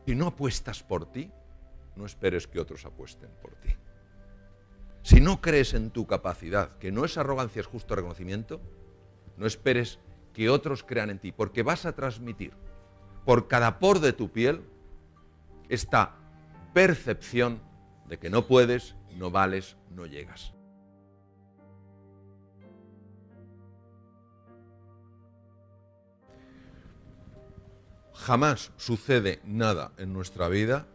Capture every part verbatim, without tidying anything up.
Si no apuestas por ti, no esperes que otros apuesten por ti. Si no crees en tu capacidad, que no es arrogancia, es justo reconocimiento, no esperes que otros crean en ti, porque vas a transmitir por cada poro de tu piel esta percepción de que no puedes, no vales, no llegas. Jamás sucede nada en nuestra vida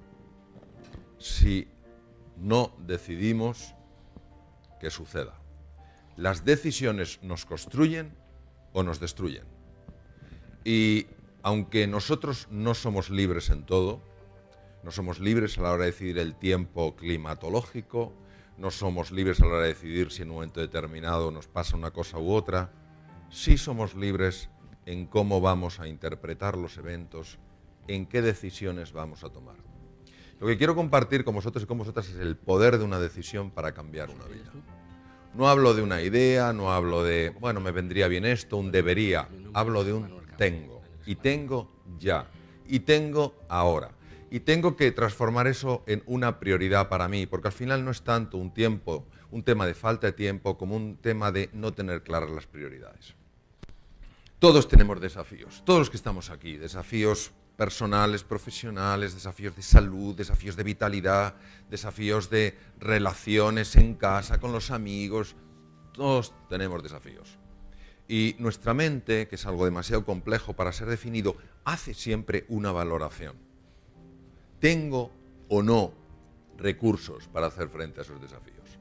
si no decidimos que suceda. Las decisiones nos construyen o nos destruyen. Y aunque nosotros no somos libres en todo, no somos libres a la hora de decidir el tiempo climatológico, no somos libres a la hora de decidir si en un momento determinado nos pasa una cosa u otra, sí somos libres en cómo vamos a interpretar los eventos, en qué decisiones vamos a tomar. Lo que quiero compartir con vosotros y con vosotras es el poder de una decisión para cambiar una vida. No hablo de una idea, no hablo de, bueno, me vendría bien esto, un debería. Hablo de un tengo. Y tengo ya. Y tengo ahora. Y tengo que transformar eso en una prioridad para mí, porque al final no es tanto un tiempo, un tema de falta de tiempo, como un tema de no tener claras las prioridades. Todos tenemos desafíos, todos los que estamos aquí, desafíos personales, profesionales, desafíos de salud, desafíos de vitalidad, desafíos de relaciones en casa, con los amigos, todos tenemos desafíos. Y nuestra mente, que es algo demasiado complejo para ser definido, hace siempre una valoración. ¿Tengo o no recursos para hacer frente a esos desafíos?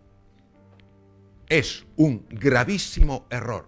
Es un gravísimo error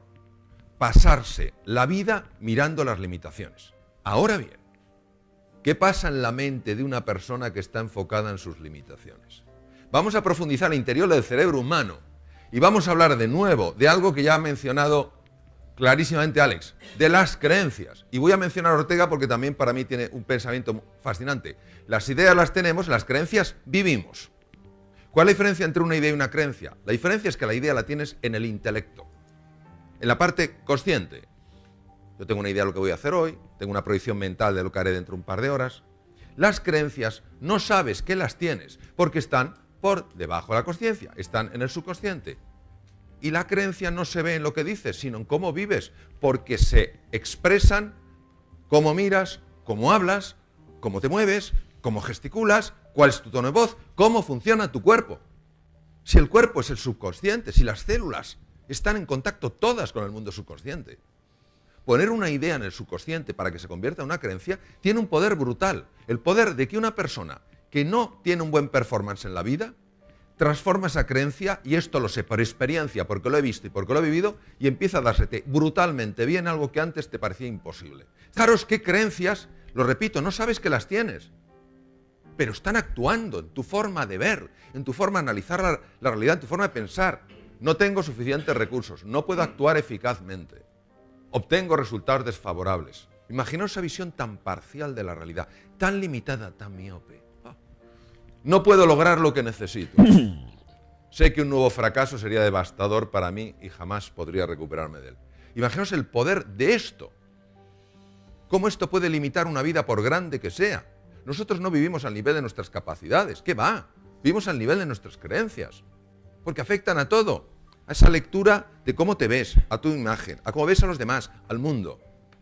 pasarse la vida mirando las limitaciones. Ahora bien, ¿qué pasa en la mente de una persona que está enfocada en sus limitaciones? Vamos a profundizar al interior del cerebro humano y vamos a hablar de nuevo de algo que ya ha mencionado clarísimamente Alex, de las creencias. Y voy a mencionar a Ortega porque también para mí tiene un pensamiento fascinante. Las ideas las tenemos, las creencias vivimos. ¿Cuál es la diferencia entre una idea y una creencia? La diferencia es que la idea la tienes en el intelecto, en la parte consciente. Yo tengo una idea de lo que voy a hacer hoy, tengo una proyección mental de lo que haré dentro de un par de horas. Las creencias no sabes que las tienes porque están por debajo de la consciencia, están en el subconsciente. Y la creencia no se ve en lo que dices, sino en cómo vives, porque se expresan cómo miras, cómo hablas, cómo te mueves, cómo gesticulas, cuál es tu tono de voz, cómo funciona tu cuerpo. Si el cuerpo es el subconsciente, si las células están en contacto todas con el mundo subconsciente. Poner una idea en el subconsciente para que se convierta en una creencia tiene un poder brutal. El poder de que una persona que no tiene un buen performance en la vida transforma esa creencia, y esto lo sé por experiencia, porque lo he visto y porque lo he vivido, y empieza a dársete brutalmente bien algo que antes te parecía imposible. Fijaros qué creencias, lo repito, no sabes que las tienes, pero están actuando en tu forma de ver, en tu forma de analizar la, la realidad, en tu forma de pensar. No tengo suficientes recursos, no puedo actuar eficazmente, obtengo resultados desfavorables. Imaginaos esa visión tan parcial de la realidad, tan limitada, tan miope. No puedo lograr lo que necesito. Sé que un nuevo fracaso sería devastador para mí y jamás podría recuperarme de él. Imaginaos el poder de esto. ¿Cómo esto puede limitar una vida por grande que sea? Nosotros no vivimos al nivel de nuestras capacidades. ¿Qué va? Vivimos al nivel de nuestras creencias. Porque afectan a todo. A esa lectura de cómo te ves, a tu imagen, a cómo ves a los demás, al mundo.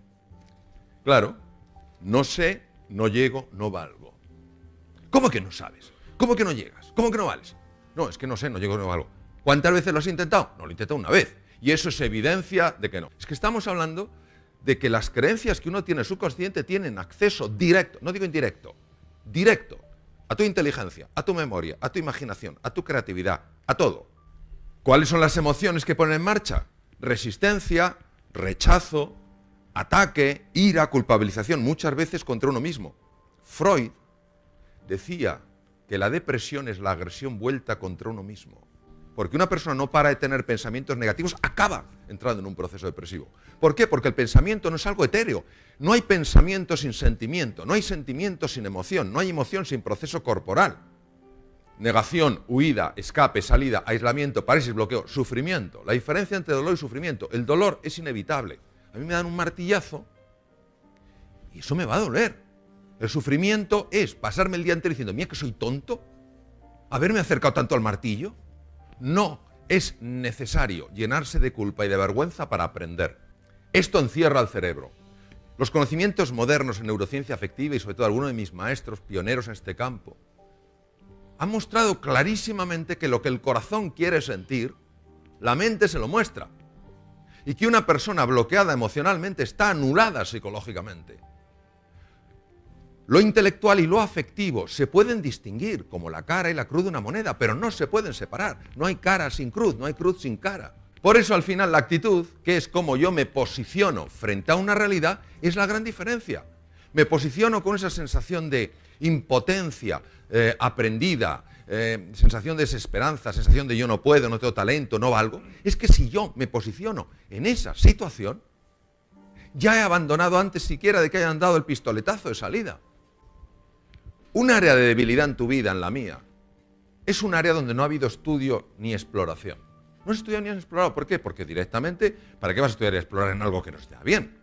Claro, no sé, no llego, no valgo. ¿Cómo que no sabes? ¿Cómo que no llegas? ¿Cómo que no vales? No, es que no sé, no llego, no valgo. ¿Cuántas veces lo has intentado? No, lo he intentado una vez. Y eso es evidencia de que no. Es que estamos hablando de que las creencias que uno tiene subconsciente tienen acceso directo, no digo indirecto, directo, a tu inteligencia, a tu memoria, a tu imaginación, a tu creatividad, a todo. ¿Cuáles son las emociones que ponen en marcha? Resistencia, rechazo, ataque, ira, culpabilización, muchas veces contra uno mismo. Freud decía que la depresión es la agresión vuelta contra uno mismo. Porque una persona no para de tener pensamientos negativos, acaba entrando en un proceso depresivo. ¿Por qué? Porque el pensamiento no es algo etéreo. No hay pensamiento sin sentimiento, no hay sentimiento sin emoción, no hay emoción sin proceso corporal. Negación, huida, escape, salida, aislamiento, parálisis, bloqueo, sufrimiento. La diferencia entre dolor y sufrimiento. El dolor es inevitable. A mí me dan un martillazo y eso me va a doler. El sufrimiento es pasarme el día entero diciendo, mira que soy tonto, haberme acercado tanto al martillo. No, es necesario llenarse de culpa y de vergüenza para aprender. Esto encierra al cerebro. Los conocimientos modernos en neurociencia afectiva y sobre todo algunos de mis maestros pioneros en este campo han mostrado clarísimamente que lo que el corazón quiere sentir, la mente se lo muestra. Y que una persona bloqueada emocionalmente está anulada psicológicamente. Lo intelectual y lo afectivo se pueden distinguir como la cara y la cruz de una moneda, pero no se pueden separar. No hay cara sin cruz, no hay cruz sin cara. Por eso al final la actitud, que es como yo me posiciono frente a una realidad, es la gran diferencia. Me posiciono con esa sensación de impotencia eh, aprendida, eh, sensación de desesperanza, sensación de yo no puedo, no tengo talento, no valgo. Es que si yo me posiciono en esa situación, ya he abandonado antes siquiera de que hayan dado el pistoletazo de salida. Un área de debilidad en tu vida, en la mía, es un área donde no ha habido estudio ni exploración. No has estudiado ni has explorado. ¿Por qué? Porque directamente, ¿para qué vas a estudiar y explorar en algo que no esté bien?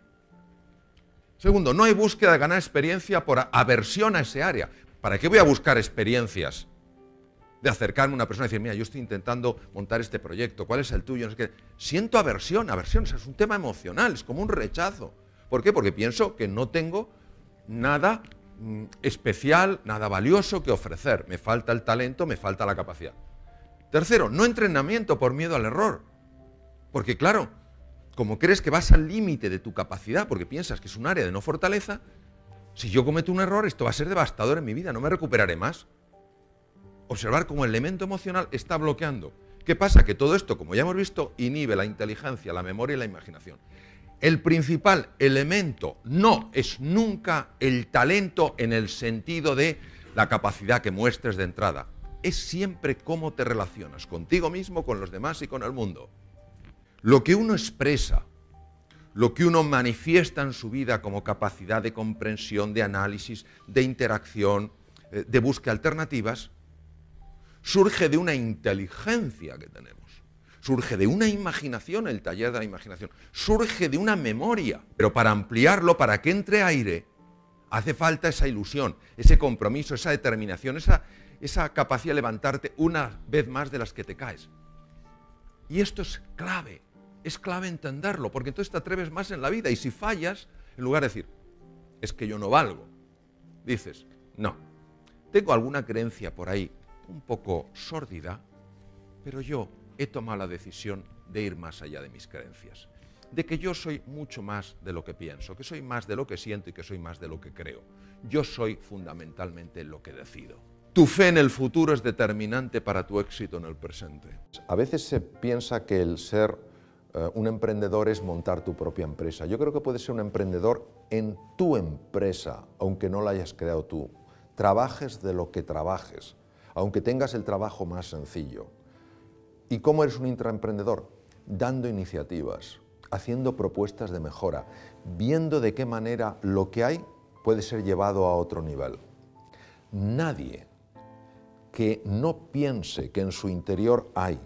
Segundo, no hay búsqueda de ganar experiencia por aversión a ese área. ¿Para qué voy a buscar experiencias de acercarme a una persona y decir, mira, yo estoy intentando montar este proyecto, ¿cuál es el tuyo? No sé qué. Siento aversión, aversión, o sea, es un tema emocional, es como un rechazo. ¿Por qué? Porque pienso que no tengo nada mm, especial, nada valioso que ofrecer. Me falta el talento, me falta la capacidad. Tercero, no entrenamiento por miedo al error. Porque claro, como crees que vas al límite de tu capacidad, porque piensas que es un área de no fortaleza, si yo cometo un error, esto va a ser devastador en mi vida, no me recuperaré más. Observar cómo el elemento emocional está bloqueando. ¿Qué pasa? Que todo esto, como ya hemos visto, inhibe la inteligencia, la memoria y la imaginación. El principal elemento no es nunca el talento en el sentido de la capacidad que muestres de entrada. Es siempre cómo te relacionas contigo mismo, con los demás y con el mundo. Lo que uno expresa, lo que uno manifiesta en su vida como capacidad de comprensión, de análisis, de interacción, de búsqueda de alternativas, surge de una inteligencia que tenemos, surge de una imaginación, el taller de la imaginación, surge de una memoria, pero para ampliarlo, para que entre aire, hace falta esa ilusión, ese compromiso, esa determinación, esa, esa capacidad de levantarte una vez más de las que te caes. Y esto es clave, es clave entenderlo, porque entonces te atreves más en la vida y si fallas, en lugar de decir, es que yo no valgo, dices, no, tengo alguna creencia por ahí un poco sórdida, pero yo he tomado la decisión de ir más allá de mis creencias, de que yo soy mucho más de lo que pienso, que soy más de lo que siento y que soy más de lo que creo. Yo soy fundamentalmente lo que decido. Tu fe en el futuro es determinante para tu éxito en el presente. A veces se piensa que el ser eh, un emprendedor es montar tu propia empresa. Yo creo que puedes ser un emprendedor en tu empresa, aunque no la hayas creado tú. Trabajes de lo que trabajes, aunque tengas el trabajo más sencillo. ¿Y cómo eres un intraemprendedor? Dando iniciativas, haciendo propuestas de mejora, viendo de qué manera lo que hay puede ser llevado a otro nivel. Nadie que no piense que en su interior hay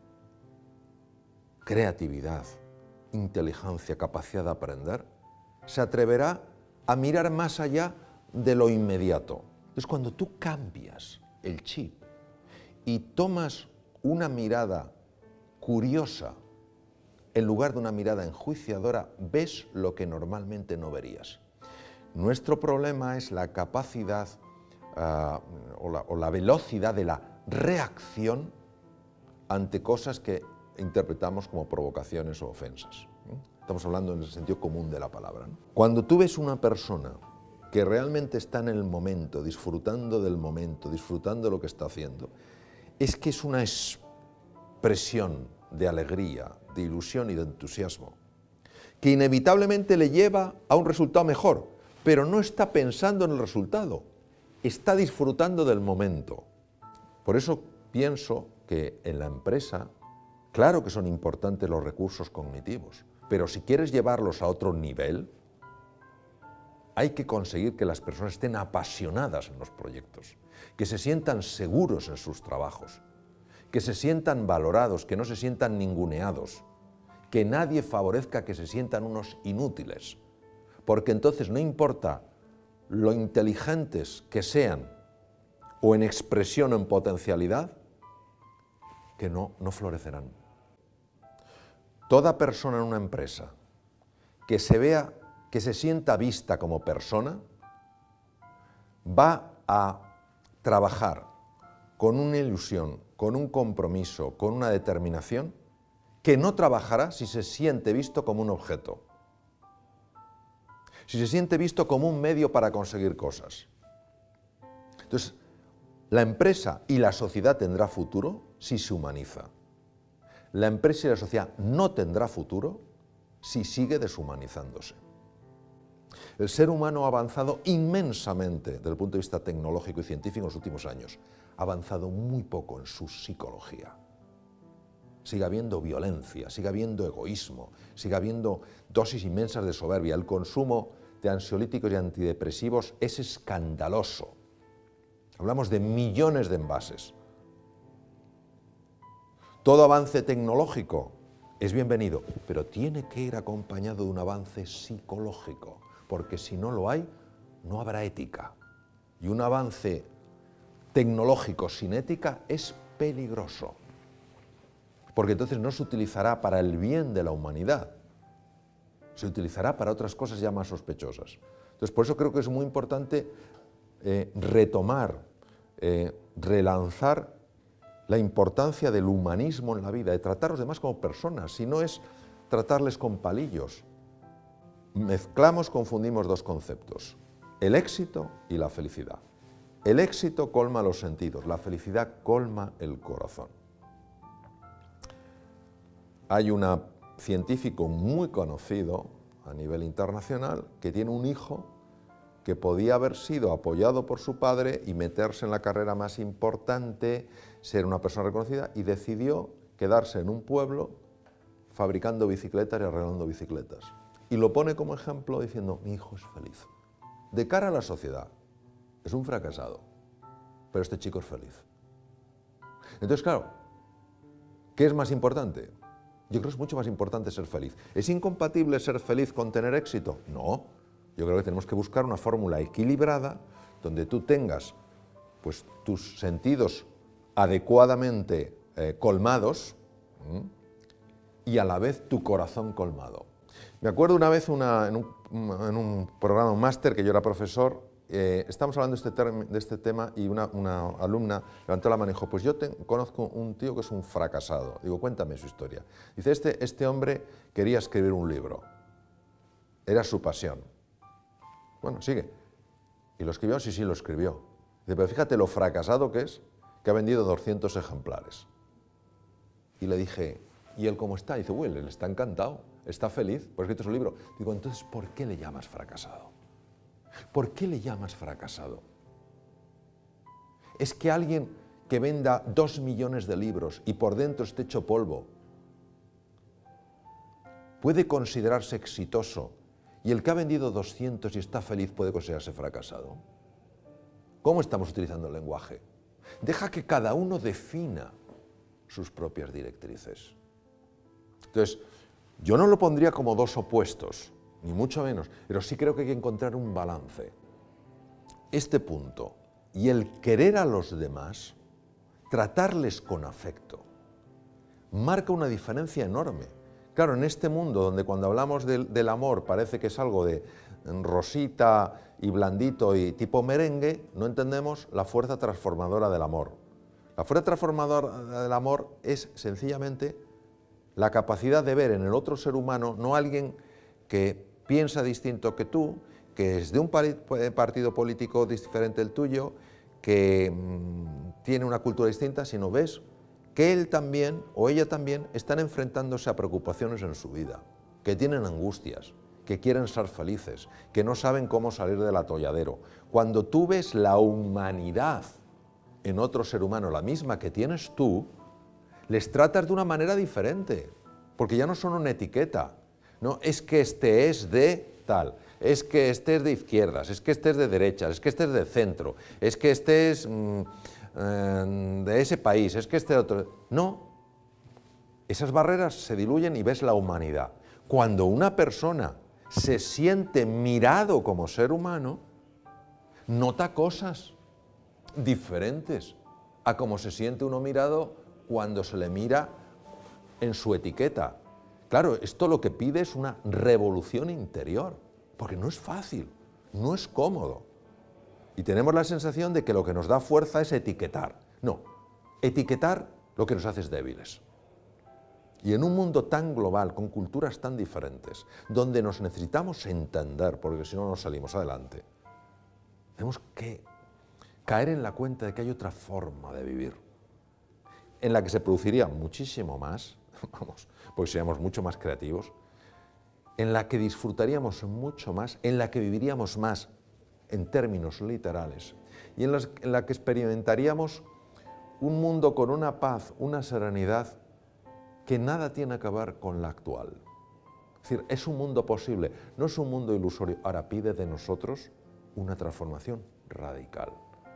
creatividad, inteligencia, capacidad de aprender, se atreverá a mirar más allá de lo inmediato. Es cuando tú cambias el chip y tomas una mirada curiosa en lugar de una mirada enjuiciadora, ves lo que normalmente no verías. Nuestro problema es la capacidad uh, o, la, o la velocidad de la reacción ante cosas que interpretamos como provocaciones o ofensas. Estamos hablando en el sentido común de la palabra, ¿no? Cuando tú ves una persona que realmente está en el momento, disfrutando del momento, disfrutando de lo que está haciendo, es que es una expresión de alegría, de ilusión y de entusiasmo, que inevitablemente le lleva a un resultado mejor, pero no está pensando en el resultado, está disfrutando del momento. Por eso pienso que en la empresa, claro que son importantes los recursos cognitivos, pero si quieres llevarlos a otro nivel, hay que conseguir que las personas estén apasionadas en los proyectos, que se sientan seguros en sus trabajos, que se sientan valorados, que no se sientan ninguneados, que nadie favorezca que se sientan unos inútiles, porque entonces no importa lo inteligentes que sean, o en expresión o en potencialidad, que no, no florecerán. Toda persona en una empresa que se vea, que se sienta vista como persona, va a trabajar con una ilusión, con un compromiso, con una determinación, que no trabajará si se siente visto como un objeto, si se siente visto como un medio para conseguir cosas. Entonces, la empresa y la sociedad tendrá futuro si se humaniza. La empresa y la sociedad no tendrá futuro si sigue deshumanizándose. El ser humano ha avanzado inmensamente desde el punto de vista tecnológico y científico en los últimos años. Ha avanzado muy poco en su psicología. Sigue habiendo violencia, sigue habiendo egoísmo, sigue habiendo dosis inmensas de soberbia. El consumo de ansiolíticos y antidepresivos es escandaloso. Hablamos de millones de envases. Todo avance tecnológico es bienvenido, pero tiene que ir acompañado de un avance psicológico, porque si no lo hay, no habrá ética. Y un avance tecnológico sin ética es peligroso, porque entonces no se utilizará para el bien de la humanidad, se utilizará para otras cosas ya más sospechosas. Entonces, por eso creo que es muy importante eh, retomar, eh, relanzar la importancia del humanismo en la vida, de tratar a los demás como personas, si no es tratarles con palillos. Mezclamos, confundimos dos conceptos, el éxito y la felicidad. El éxito colma los sentidos, la felicidad colma el corazón. Hay un científico muy conocido a nivel internacional que tiene un hijo que podía haber sido apoyado por su padre y meterse en la carrera más importante, ser una persona reconocida, y decidió quedarse en un pueblo fabricando bicicletas y arreglando bicicletas. Y lo pone como ejemplo diciendo, mi hijo es feliz. De cara a la sociedad, es un fracasado, pero este chico es feliz. Entonces, claro, ¿qué es más importante? Yo creo que es mucho más importante ser feliz. ¿Es incompatible ser feliz con tener éxito? No. Yo creo que tenemos que buscar una fórmula equilibrada donde tú tengas pues, tus sentidos adecuadamente eh, colmados ¿m? y a la vez tu corazón colmado. Me acuerdo una vez una, en, un, en un programa, un máster, que yo era profesor, eh, estábamos hablando de este, de este tema y una, una alumna levantó la mano y dijo, pues yo te, conozco un tío que es un fracasado. Digo, cuéntame su historia. Dice, este, este hombre quería escribir un libro, era su pasión. Bueno, sigue. ¿Y lo escribió? Sí, sí, lo escribió. Dice, pero fíjate lo fracasado que es, que ha vendido doscientos ejemplares. Y le dije, ¿y él cómo está? Y dice, uy, él está encantado, está feliz, por escrito su libro. Digo, entonces, ¿por qué le llamas fracasado? ¿Por qué le llamas fracasado? ¿Es que alguien que venda dos millones de libros y por dentro esté hecho polvo puede considerarse exitoso? ¿Y el que ha vendido doscientos y está feliz puede considerarse fracasado? ¿Cómo estamos utilizando el lenguaje? Deja que cada uno defina sus propias directrices. Entonces, yo no lo pondría como dos opuestos, ni mucho menos, pero sí creo que hay que encontrar un balance. Este punto y el querer a los demás, tratarles con afecto, marca una diferencia enorme. Claro, en este mundo donde cuando hablamos del, del amor parece que es algo de rosita y blandito y tipo merengue, no entendemos la fuerza transformadora del amor. La fuerza transformadora del amor es sencillamente la capacidad de ver en el otro ser humano no alguien que piensa distinto que tú, que es de un partido político diferente del tuyo, que mmm, tiene una cultura distinta, sino ves que él también o ella también están enfrentándose a preocupaciones en su vida, que tienen angustias, que quieren ser felices, que no saben cómo salir del atolladero. Cuando tú ves la humanidad en otro ser humano, la misma que tienes tú, les tratas de una manera diferente, porque ya no son una etiqueta. No, es que este es de tal, es que este es de izquierdas, es que este es de derechas, es que este es de centro, es que este es mmm, eh, de ese país, es que este es otro. No, esas barreras se diluyen y ves la humanidad. Cuando una persona se siente mirado como ser humano, nota cosas diferentes a cómo se siente uno mirado cuando se le mira en su etiqueta. Claro, esto lo que pide es una revolución interior, porque no es fácil, no es cómodo. Y tenemos la sensación de que lo que nos da fuerza es etiquetar. No, etiquetar lo que nos hace es débiles. Y en un mundo tan global, con culturas tan diferentes, donde nos necesitamos entender, porque si no, no salimos adelante, tenemos que caer en la cuenta de que hay otra forma de vivir, en la que se produciría muchísimo más, vamos, porque seríamos mucho más creativos, en la que disfrutaríamos mucho más, en la que viviríamos más en términos literales, y en, las, en la que experimentaríamos un mundo con una paz, una serenidad, que nada tiene que ver con la actual. Es decir, es un mundo posible, no es un mundo ilusorio. Ahora pide de nosotros una transformación radical.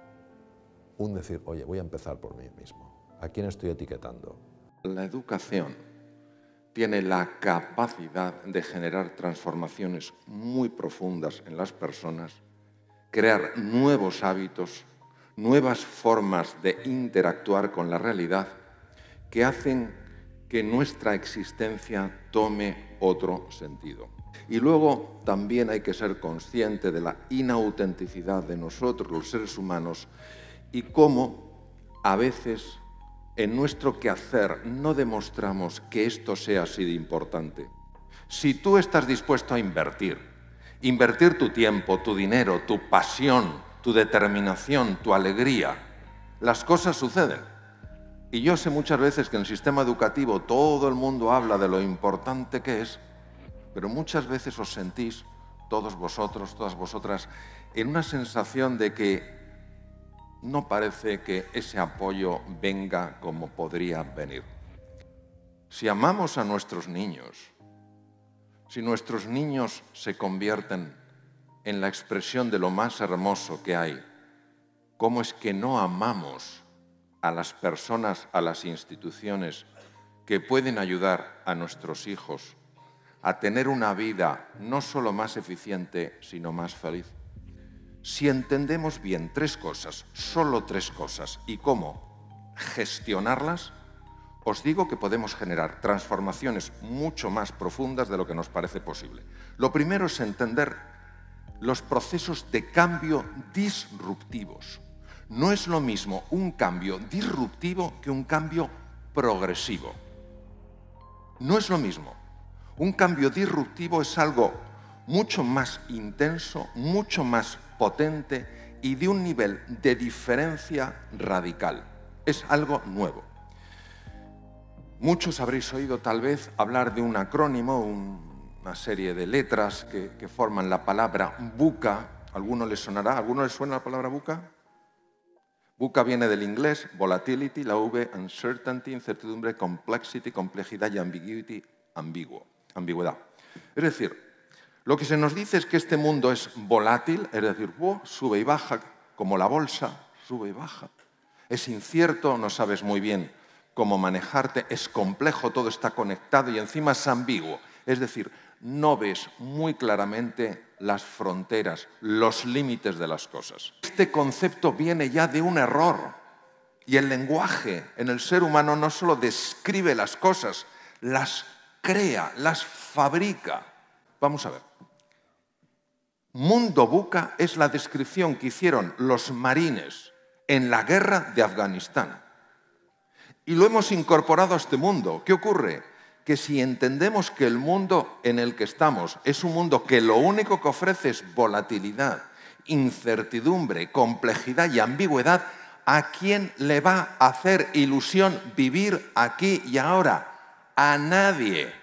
Un decir, oye, voy a empezar por mí mismo. ¿A quién estoy etiquetando? La educación tiene la capacidad de generar transformaciones muy profundas en las personas, crear nuevos hábitos, nuevas formas de interactuar con la realidad que hacen que nuestra existencia tome otro sentido. Y luego también hay que ser consciente de la inautenticidad de nosotros, los seres humanos, y cómo a veces en nuestro quehacer no demostramos que esto sea así de importante. Si tú estás dispuesto a invertir, invertir tu tiempo, tu dinero, tu pasión, tu determinación, tu alegría, las cosas suceden. Y yo sé muchas veces que en el sistema educativo todo el mundo habla de lo importante que es, pero muchas veces os sentís, todos vosotros, todas vosotras, en una sensación de que no parece que ese apoyo venga como podría venir. Si amamos a nuestros niños, si nuestros niños se convierten en la expresión de lo más hermoso que hay, ¿cómo es que no amamos a las personas, a las instituciones que pueden ayudar a nuestros hijos a tener una vida no solo más eficiente, sino más feliz? Si entendemos bien tres cosas, solo tres cosas, y cómo gestionarlas, os digo que podemos generar transformaciones mucho más profundas de lo que nos parece posible. Lo primero es entender los procesos de cambio disruptivos. No es lo mismo un cambio disruptivo que un cambio progresivo. No es lo mismo. Un cambio disruptivo es algo mucho más intenso, mucho más potente y de un nivel de diferencia radical. Es algo nuevo. Muchos habréis oído tal vez hablar de un acrónimo, un, una serie de letras que, que forman la palabra VUCA. ¿A alguno les sonará? ¿A alguno les suena la palabra VUCA? VUCA viene del inglés, volatility, la V, uncertainty, incertidumbre, complexity, complejidad y ambiguity, ambiguo, ambigüedad. Es decir, lo que se nos dice es que este mundo es volátil, es decir, oh, sube y baja, como la bolsa, sube y baja. Es incierto, no sabes muy bien cómo manejarte, es complejo, todo está conectado y encima es ambiguo. Es decir, no ves muy claramente las fronteras, los límites de las cosas. Este concepto viene ya de un error y el lenguaje en el ser humano no solo describe las cosas, las crea, las fabrica. Vamos a ver. Mundo VUCA es la descripción que hicieron los marines en la guerra de Afganistán. Y lo hemos incorporado a este mundo. ¿Qué ocurre? Que si entendemos que el mundo en el que estamos es un mundo que lo único que ofrece es volatilidad, incertidumbre, complejidad y ambigüedad, ¿a quién le va a hacer ilusión vivir aquí y ahora? A nadie.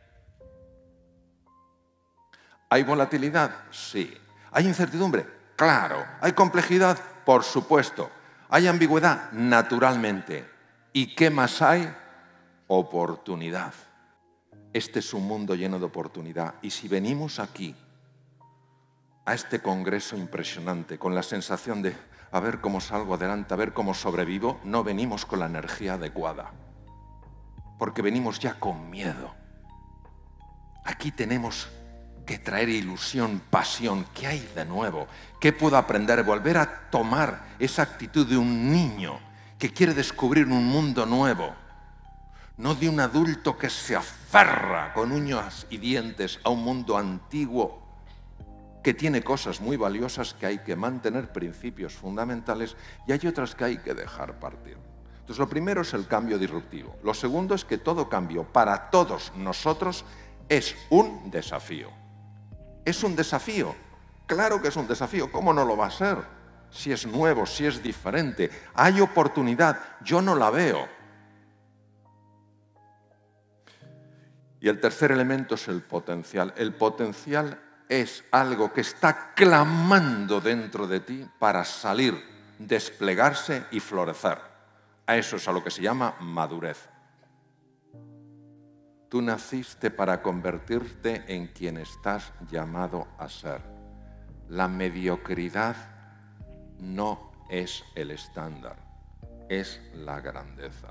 ¿Hay volatilidad? Sí. ¿Hay incertidumbre? Claro. ¿Hay complejidad? Por supuesto. ¿Hay ambigüedad? Naturalmente. ¿Y qué más hay? Oportunidad. Este es un mundo lleno de oportunidad. Y si venimos aquí, a este congreso impresionante, con la sensación de a ver cómo salgo adelante, a ver cómo sobrevivo, no venimos con la energía adecuada. Porque venimos ya con miedo. Aquí tenemos que traer ilusión, pasión. ¿Qué hay de nuevo? ¿Qué puedo aprender? Volver a tomar esa actitud de un niño que quiere descubrir un mundo nuevo, no de un adulto que se aferra con uñas y dientes a un mundo antiguo que tiene cosas muy valiosas que hay que mantener, principios fundamentales, y hay otras que hay que dejar partir. Entonces, lo primero es el cambio disruptivo. Lo segundo es que todo cambio para todos nosotros es un desafío. ¿Es un desafío? Claro que es un desafío. ¿Cómo no lo va a ser? Si es nuevo, si es diferente. Hay oportunidad. Yo no la veo. Y el tercer elemento es el potencial. El potencial es algo que está clamando dentro de ti para salir, desplegarse y florecer. A eso es a lo que se llama madurez. Tú naciste para convertirte en quien estás llamado a ser. La mediocridad no es el estándar, es la grandeza.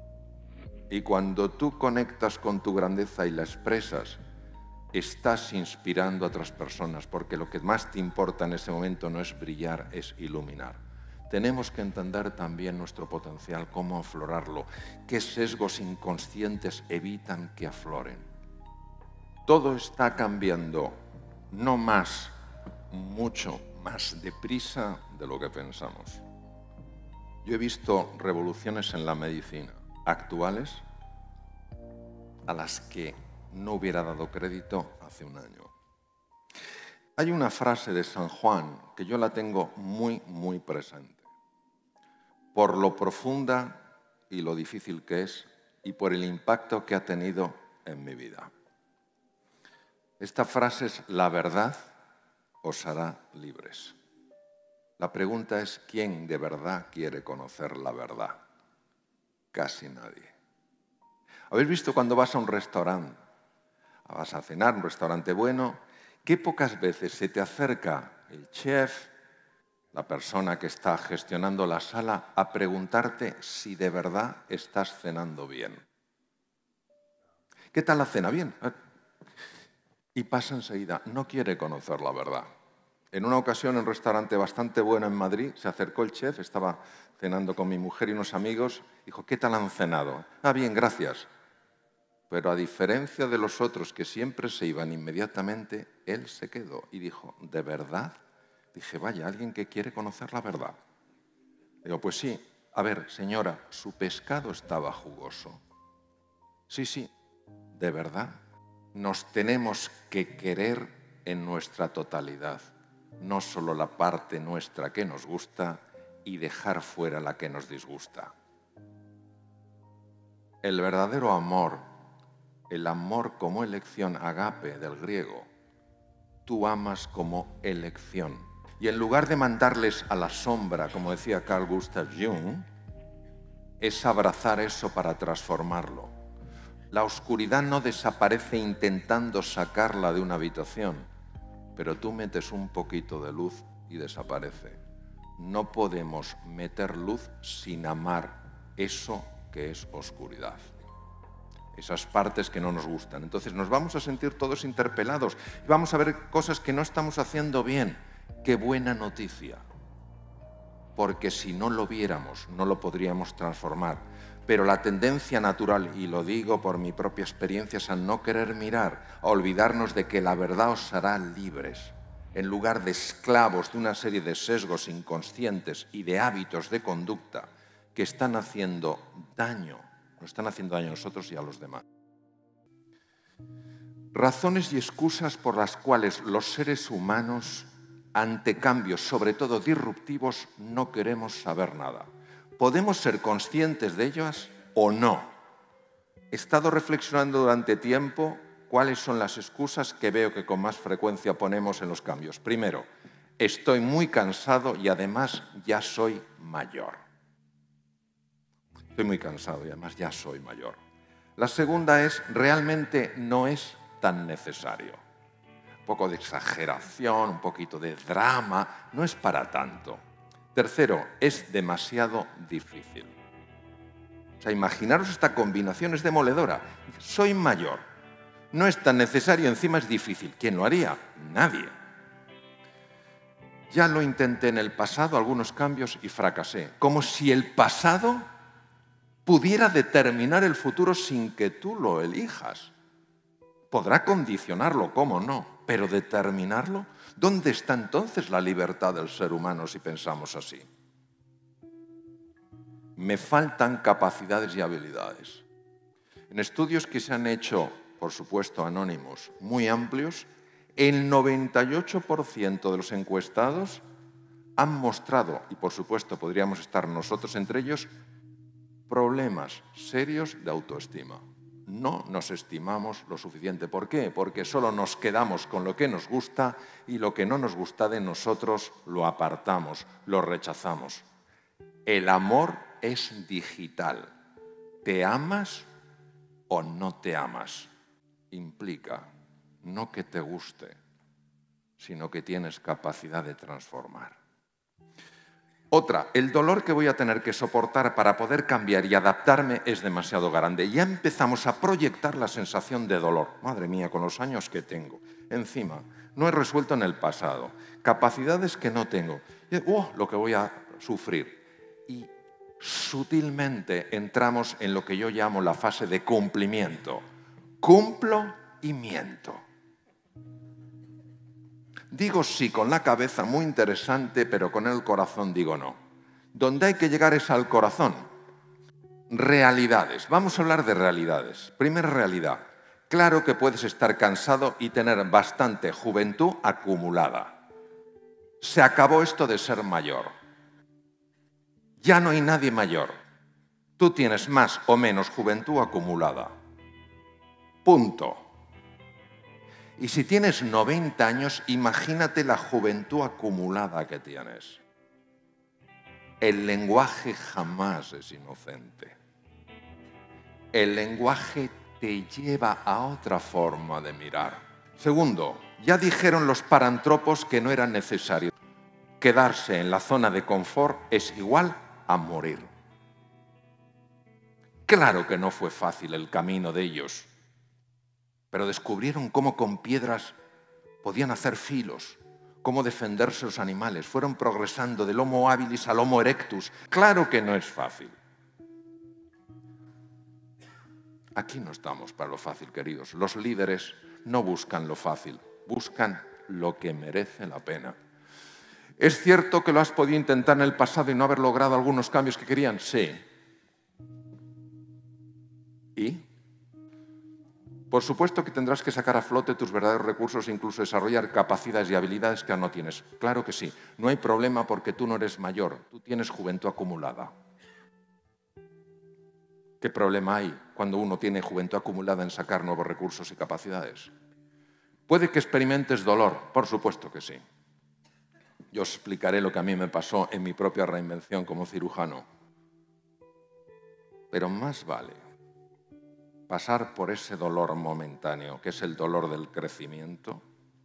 Y cuando tú conectas con tu grandeza y la expresas, estás inspirando a otras personas, porque lo que más te importa en ese momento no es brillar, es iluminar. Tenemos que entender también nuestro potencial, cómo aflorarlo, qué sesgos inconscientes evitan que afloren. Todo está cambiando, no más, mucho más deprisa de lo que pensamos. Yo he visto revoluciones en la medicina actuales a las que no hubiera dado crédito hace un año. Hay una frase de San Juan que yo la tengo muy, muy presente, por lo profunda y lo difícil que es y por el impacto que ha tenido en mi vida. Esta frase es: la verdad os hará libres. La pregunta es: ¿quién de verdad quiere conocer la verdad? Casi nadie. ¿Habéis visto cuando vas a un restaurante, vas a cenar, un restaurante bueno, qué pocas veces se te acerca el chef, la persona que está gestionando la sala, a preguntarte si de verdad estás cenando bien? ¿Qué tal la cena? Bien. Y pasa enseguida, no quiere conocer la verdad. En una ocasión, en un restaurante bastante bueno en Madrid, se acercó el chef, estaba cenando con mi mujer y unos amigos, dijo: ¿qué tal han cenado? Ah, bien, gracias. Pero a diferencia de los otros que siempre se iban inmediatamente, él se quedó y dijo: ¿de verdad? Dije: vaya, alguien que quiere conocer la verdad. Digo: pues sí. A ver, señora, ¿su pescado estaba jugoso? Sí, sí, de verdad. Nos tenemos que querer en nuestra totalidad, no solo la parte nuestra que nos gusta y dejar fuera la que nos disgusta. El verdadero amor, el amor como elección, agape del griego, tú amas como elección. Y en lugar de mandarles a la sombra, como decía Carl Gustav Jung, es abrazar eso para transformarlo. La oscuridad no desaparece intentando sacarla de una habitación, pero tú metes un poquito de luz y desaparece. No podemos meter luz sin amar eso que es oscuridad. Esas partes que no nos gustan. Entonces nos vamos a sentir todos interpelados y vamos a ver cosas que no estamos haciendo bien. ¡Qué buena noticia! Porque si no lo viéramos, no lo podríamos transformar. Pero la tendencia natural, y lo digo por mi propia experiencia, es a no querer mirar, a olvidarnos de que la verdad os hará libres, en lugar de esclavos de una serie de sesgos inconscientes y de hábitos de conducta que están haciendo daño, nos están haciendo daño a nosotros y a los demás. Razones y excusas por las cuales los seres humanos, ante cambios, sobre todo disruptivos, no queremos saber nada. ¿Podemos ser conscientes de ellas o no? He estado reflexionando durante tiempo cuáles son las excusas que veo que con más frecuencia ponemos en los cambios. Primero, estoy muy cansado y además ya soy mayor. Estoy muy cansado y además ya soy mayor. La segunda es, realmente no es tan necesario. Un poco de exageración, un poquito de drama, no es para tanto. Tercero, es demasiado difícil. O sea, imaginaros esta combinación, es demoledora. Soy mayor, No es tan necesario, encima es difícil. ¿Quién lo haría? Nadie. Ya lo intenté en el pasado, algunos cambios, y fracasé. Como si el pasado pudiera determinar el futuro sin que tú lo elijas. Podrá condicionarlo, cómo no, pero determinarlo. ¿Dónde está entonces la libertad del ser humano si pensamos así? Me faltan capacidades y habilidades. En estudios que se han hecho, por supuesto anónimos, muy amplios, el noventa y ocho por ciento de los encuestados han mostrado, y por supuesto podríamos estar nosotros entre ellos, problemas serios de autoestima. No nos estimamos lo suficiente. ¿Por qué? Porque solo nos quedamos con lo que nos gusta y lo que no nos gusta de nosotros lo apartamos, lo rechazamos. El amor es digital. ¿Te amas o no te amas? Implica no que te guste, sino que tienes capacidad de transformar. Otra, el dolor que voy a tener que soportar para poder cambiar y adaptarme es demasiado grande. Ya empezamos a proyectar la sensación de dolor. Madre mía, con los años que tengo. Encima, no he resuelto en el pasado. Capacidades que no tengo. ¡Oh, lo que voy a sufrir! Y sutilmente entramos en lo que yo llamo la fase de cumplimiento. Cumplo y miento. Digo sí con la cabeza, muy interesante, pero con el corazón digo no. Donde hay que llegar es al corazón. Realidades. Vamos a hablar de realidades. Primera realidad. Claro que puedes estar cansado y tener bastante juventud acumulada. Se acabó esto de ser mayor. Ya no hay nadie mayor. Tú tienes más o menos juventud acumulada. Punto. Y si tienes noventa años, imagínate la juventud acumulada que tienes. El lenguaje jamás es inocente. El lenguaje te lleva a otra forma de mirar. Segundo, ya dijeron los parantropos que no era necesario. Quedarse en la zona de confort es igual a morir. Claro que no fue fácil el camino de ellos. Pero descubrieron cómo con piedras podían hacer filos, cómo defenderse los animales. Fueron progresando del Homo habilis al Homo erectus. Claro que no es fácil. Aquí no estamos para lo fácil, queridos. Los líderes no buscan lo fácil, buscan lo que merece la pena. ¿Es cierto que lo has podido intentar en el pasado y no haber logrado algunos cambios que querían? Sí. ¿Y? Por supuesto que tendrás que sacar a flote tus verdaderos recursos e incluso desarrollar capacidades y habilidades que aún no tienes. Claro que sí. No hay problema porque tú no eres mayor. Tú tienes juventud acumulada. ¿Qué problema hay cuando uno tiene juventud acumulada en sacar nuevos recursos y capacidades? ¿Puede que experimentes dolor? Por supuesto que sí. Yo os explicaré lo que a mí me pasó en mi propia reinvención como cirujano. Pero más vale pasar por ese dolor momentáneo, que es el dolor del crecimiento,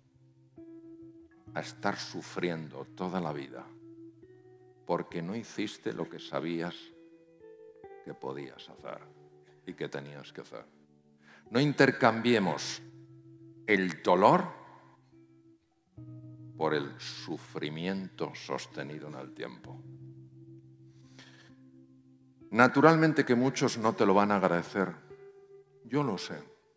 a estar sufriendo toda la vida, porque no hiciste lo que sabías que podías hacer y que tenías que hacer. No intercambiemos el dolor por el sufrimiento sostenido en el tiempo. Naturalmente que muchos no te lo van a agradecer. Yo lo sé.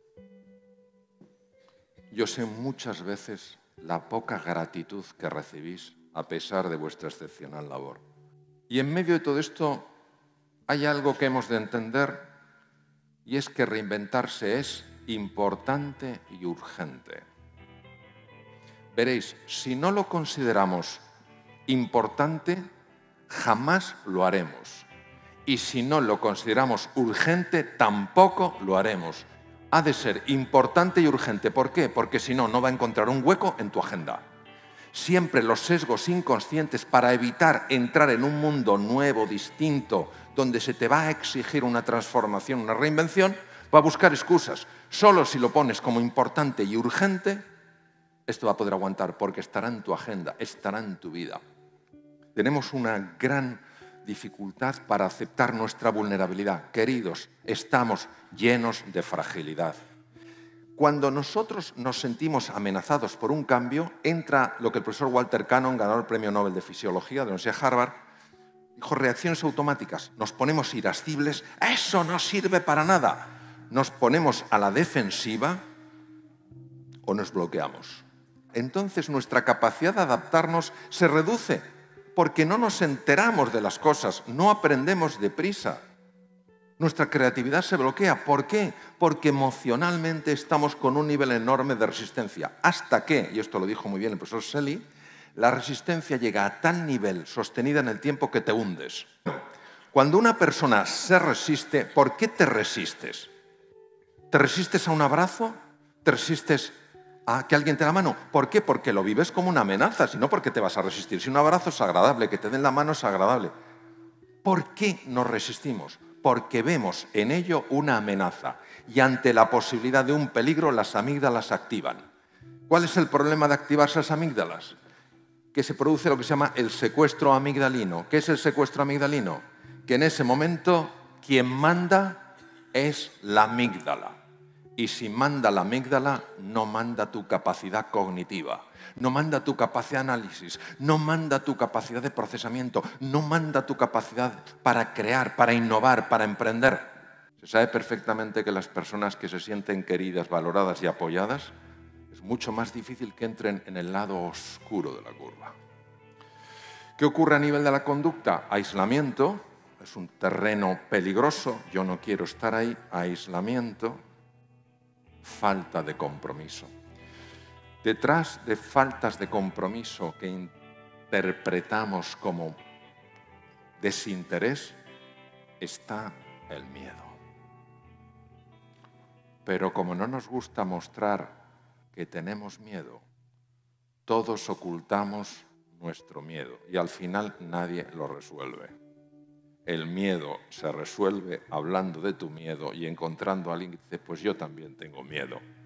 Yo sé muchas veces la poca gratitud que recibís a pesar de vuestra excepcional labor. Y en medio de todo esto hay algo que hemos de entender y es que reinventarse es importante y urgente. Veréis, si no lo consideramos importante, jamás lo haremos. Y si no lo consideramos urgente, tampoco lo haremos. Ha de ser importante y urgente. ¿Por qué? Porque si no, no va a encontrar un hueco en tu agenda. Siempre los sesgos inconscientes para evitar entrar en un mundo nuevo, distinto, donde se te va a exigir una transformación, una reinvención, va a buscar excusas. Solo si lo pones como importante y urgente, esto va a poder aguantar, porque estará en tu agenda, estará en tu vida. Tenemos una gran dificultad para aceptar nuestra vulnerabilidad. Queridos, estamos llenos de fragilidad. Cuando nosotros nos sentimos amenazados por un cambio, entra lo que el profesor Walter Cannon, ganador del Premio Nobel de Fisiología de la Universidad de Harvard, dijo: reacciones automáticas. Nos ponemos irascibles, eso no sirve para nada. Nos ponemos a la defensiva o nos bloqueamos. Entonces nuestra capacidad de adaptarnos se reduce porque no nos enteramos de las cosas, no aprendemos deprisa. Nuestra creatividad se bloquea. ¿Por qué? Porque emocionalmente estamos con un nivel enorme de resistencia. Hasta que, y esto lo dijo muy bien el profesor Shelley, la resistencia llega a tal nivel sostenida en el tiempo que te hundes. Cuando una persona se resiste, ¿por qué te resistes? ¿Te resistes a un abrazo? ¿Te resistes a que alguien te dé la mano? ¿Por qué? Porque lo vives como una amenaza, si no, ¿por qué te vas a resistir? Si un abrazo es agradable, que te den la mano es agradable. ¿Por qué nos resistimos? Porque vemos en ello una amenaza y ante la posibilidad de un peligro las amígdalas activan. ¿Cuál es el problema de activarse las amígdalas? Que se produce lo que se llama el secuestro amigdalino. ¿Qué es el secuestro amigdalino? Que en ese momento quien manda es la amígdala. Y si manda la amígdala, no manda tu capacidad cognitiva, no manda tu capacidad de análisis, no manda tu capacidad de procesamiento, no manda tu capacidad para crear, para innovar, para emprender. Se sabe perfectamente que las personas que se sienten queridas, valoradas y apoyadas, es mucho más difícil que entren en el lado oscuro de la curva. ¿Qué ocurre a nivel de la conducta? Aislamiento, es un terreno peligroso, yo no quiero estar ahí, aislamiento. Falta de compromiso. Detrás de faltas de compromiso que interpretamos como desinterés está el miedo. Pero como no nos gusta mostrar que tenemos miedo, todos ocultamos nuestro miedo y al final nadie lo resuelve. El miedo se resuelve hablando de tu miedo y encontrando a alguien que dice: pues yo también tengo miedo.